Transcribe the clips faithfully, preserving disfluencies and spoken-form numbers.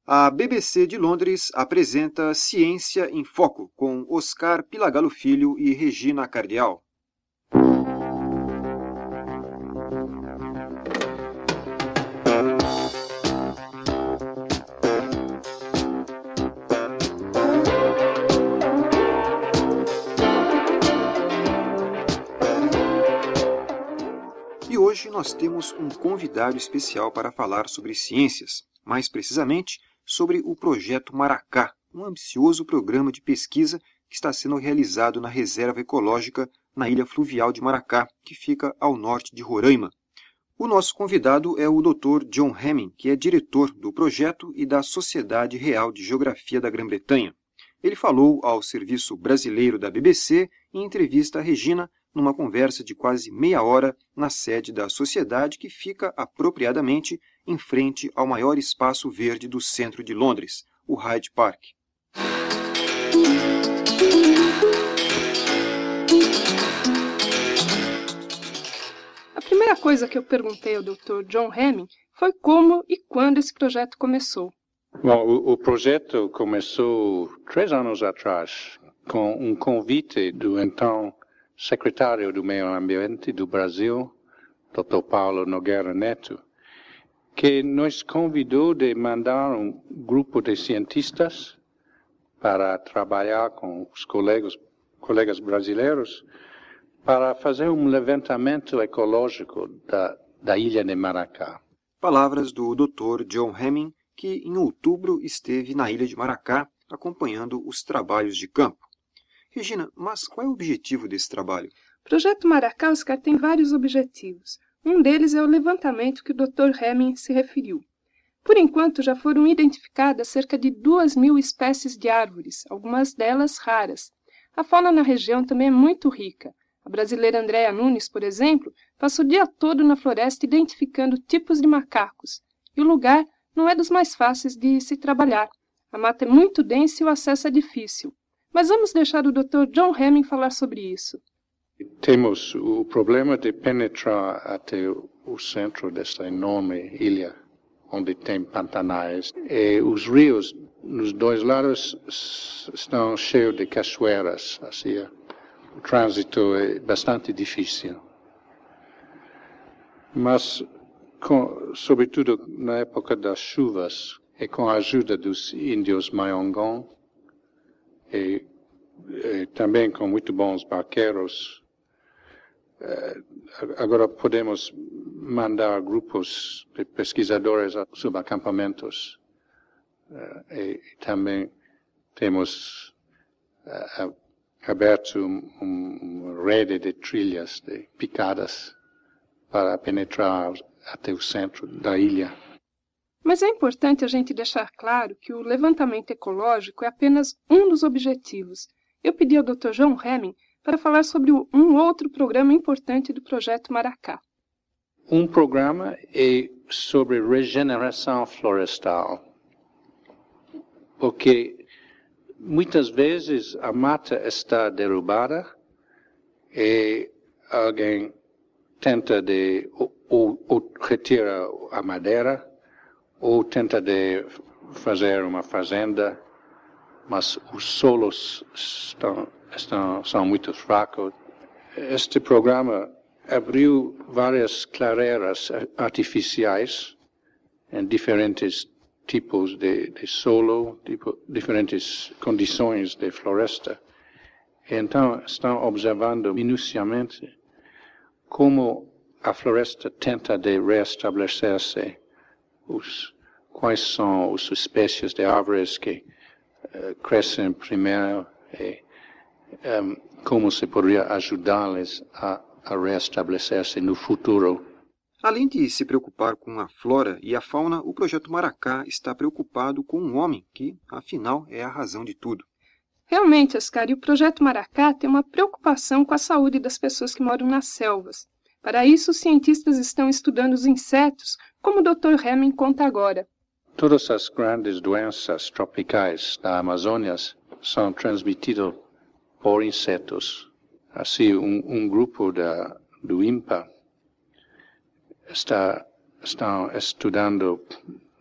A B B C de Londres apresenta Ciência em Foco, com Oscar Pilagalo Filho e Regina Cardial. E hoje nós temos um convidado especial para falar sobre ciências, mais precisamente sobre o Projeto Maracá, um ambicioso programa de pesquisa que está sendo realizado na Reserva Ecológica na Ilha Fluvial de Maracá, que fica ao norte de Roraima. O nosso convidado é o doutor John Hemming, que é diretor do projeto e da Sociedade Real de Geografia da Grã-Bretanha. Ele falou ao Serviço Brasileiro da B B C em entrevista a Regina, numa conversa de quase meia hora na sede da sociedade, que fica apropriadamente em frente ao maior espaço verde do centro de Londres, o Hyde Park. A primeira coisa que eu perguntei ao doutor John Hemming foi como e quando esse projeto começou. Bom, o, o projeto começou três anos atrás com um convite do então secretário do Meio Ambiente do Brasil, doutor Paulo Nogueira Neto, que nos convidou de mandar um grupo de cientistas para trabalhar com os colegas, colegas brasileiros para fazer um levantamento ecológico da, da ilha de Maracá. Palavras do doutor John Hemming, que em outubro esteve na ilha de Maracá acompanhando os trabalhos de campo. Regina, mas qual é o objetivo desse trabalho? O Projeto Maracá, Oscar, tem vários objetivos. Um deles é o levantamento que o doutor Hemming se referiu. Por enquanto, já foram identificadas cerca de duas mil espécies de árvores, algumas delas raras. A fauna na região também é muito rica. A brasileira Andréa Nunes, por exemplo, passa o dia todo na floresta identificando tipos de macacos. E o lugar não é dos mais fáceis de se trabalhar. A mata é muito densa e o acesso é difícil. Mas vamos deixar o doutor John Hemming falar sobre isso. Temos o problema de penetrar até o centro desta enorme ilha, onde tem pantanais. E os rios nos dois lados estão cheios de cachoeiras. Assim, o trânsito é bastante difícil. Mas, com, sobretudo na época das chuvas, e com a ajuda dos índios Mayongon, E, e também com muito bons barqueiros. Agora podemos mandar grupos de pesquisadores a subacampamentos. E também temos uh, aberto uma um rede de trilhas, de picadas, para penetrar até o centro da ilha. Mas é importante a gente deixar claro que o levantamento ecológico é apenas um dos objetivos. Eu pedi ao doutor John Hemming para falar sobre um outro programa importante do Projeto Maracá. Um programa é sobre regeneração florestal, porque muitas vezes a mata está derrubada e alguém tenta de ou, ou, ou retira a madeira ou tenta de fazer uma fazenda, mas os solos estão, estão, são muito fracos. Este programa abriu várias clareiras artificiais em diferentes tipos de, de solo, tipo, diferentes condições de floresta. Então, estão observando minuciamente como a floresta tenta de reestabelecer-se. Os, quais são as espécies de árvores que uh, crescem primeiro e um, como se poderia ajudá-las a, a reestabelecer-se no futuro. Além de se preocupar com a flora e a fauna, o Projeto Maracá está preocupado com o homem, que, afinal, é a razão de tudo. Realmente, Oscar, e o Projeto Maracá tem uma preocupação com a saúde das pessoas que moram nas selvas. Para isso, os cientistas estão estudando os insetos, como o doutor Hemming conta agora. Todas as grandes doenças tropicais da Amazônia são transmitidas por insetos. Assim, um, um grupo da, do INPA está, estão estudando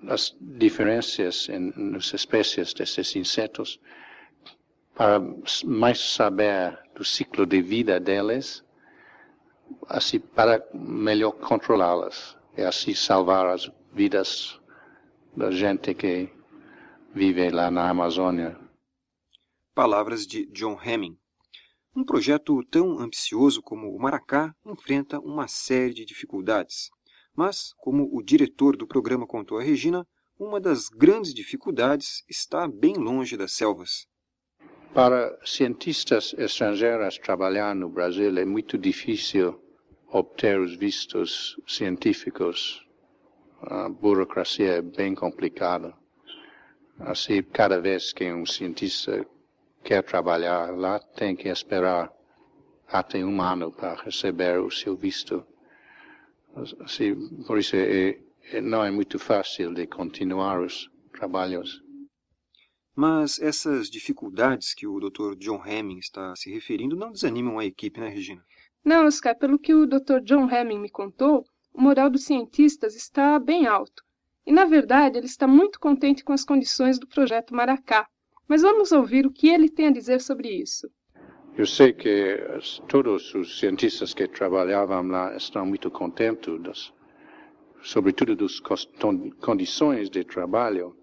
as diferenças em, nas espécies desses insetos, para mais saber do ciclo de vida deles, assim para melhor controlá-las e assim salvar as vidas da gente que vive lá na Amazônia. Palavras de John Hemming. Um projeto tão ambicioso como o Maracá enfrenta uma série de dificuldades. Mas, como o diretor do programa contou a Regina, uma das grandes dificuldades está bem longe das selvas. Para cientistas estrangeiros trabalhar no Brasil é muito difícil obter os vistos científicos. A burocracia é bem complicada. Assim, cada vez que um cientista quer trabalhar lá, tem que esperar até um ano para receber o seu visto. Assim, por isso, é, é, não é muito fácil de continuar os trabalhos. Mas essas dificuldades que o doutor John Hemming está se referindo não desanimam a equipe, né, Regina? Não, Oscar, pelo que o doutor John Hemming me contou, o moral dos cientistas está bem alto. E, na verdade, ele está muito contente com as condições do projeto Maracá. Mas vamos ouvir o que ele tem a dizer sobre isso. Eu sei que todos os cientistas que trabalhavam lá estão muito contentes, das, sobretudo das condições de trabalho.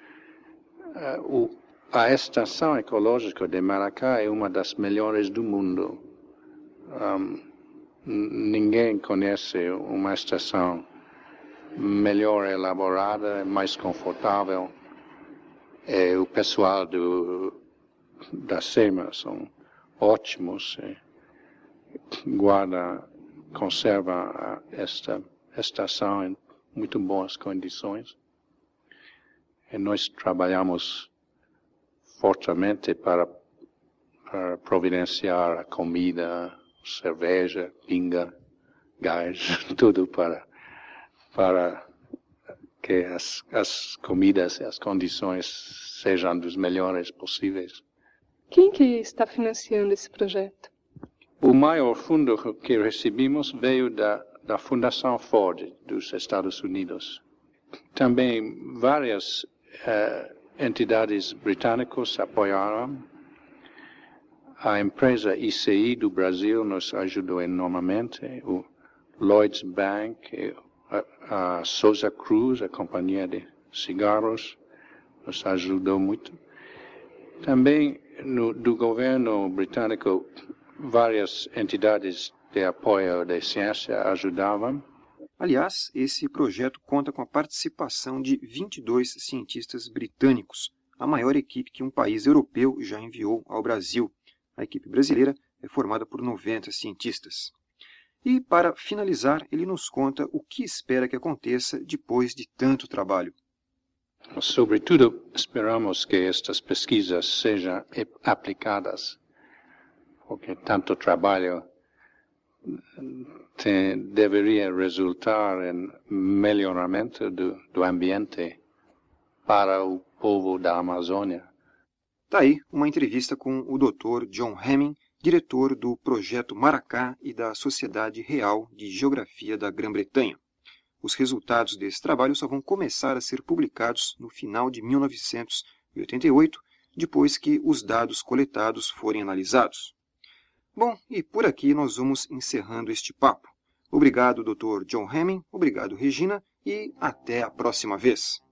Uh, o, a estação ecológica de Maracá é uma das melhores do mundo. Um, ninguém conhece uma estação melhor elaborada, mais confortável. E o pessoal do, da SEMA são ótimos. Guarda, conserva esta estação em muito boas condições. E nós trabalhamos fortemente para, para providenciar a comida, cerveja, pinga, gás, tudo para, para que as, as comidas e as condições sejam dos melhores possíveis. Quem que está financiando esse projeto? O maior fundo que recebemos veio da, da Fundação Ford dos Estados Unidos. Também várias uh, entidades britânicas apoiaram. A empresa I C I do Brasil nos ajudou enormemente. O Lloyds Bank, a, a Souza Cruz, a companhia de cigarros, nos ajudou muito. Também no, do governo britânico, várias entidades de apoio da ciência ajudavam. Aliás, esse projeto conta com a participação de vinte e dois cientistas britânicos, a maior equipe que um país europeu já enviou ao Brasil. A equipe brasileira é formada por noventa cientistas. E, para finalizar, ele nos conta o que espera que aconteça depois de tanto trabalho. Sobretudo, esperamos que estas pesquisas sejam aplicadas, porque tanto trabalho tem, deveria resultar em melhoramento do, do ambiente para o povo da Amazônia. Está aí uma entrevista com o doutor John Hemming, diretor do Projeto Maracá e da Sociedade Real de Geografia da Grã-Bretanha. Os resultados desse trabalho só vão começar a ser publicados no final de mil novecentos e oitenta e oito, depois que os dados coletados forem analisados. Bom, e por aqui nós vamos encerrando este papo. Obrigado, doutor John Hemming, obrigado, Regina, e até a próxima vez.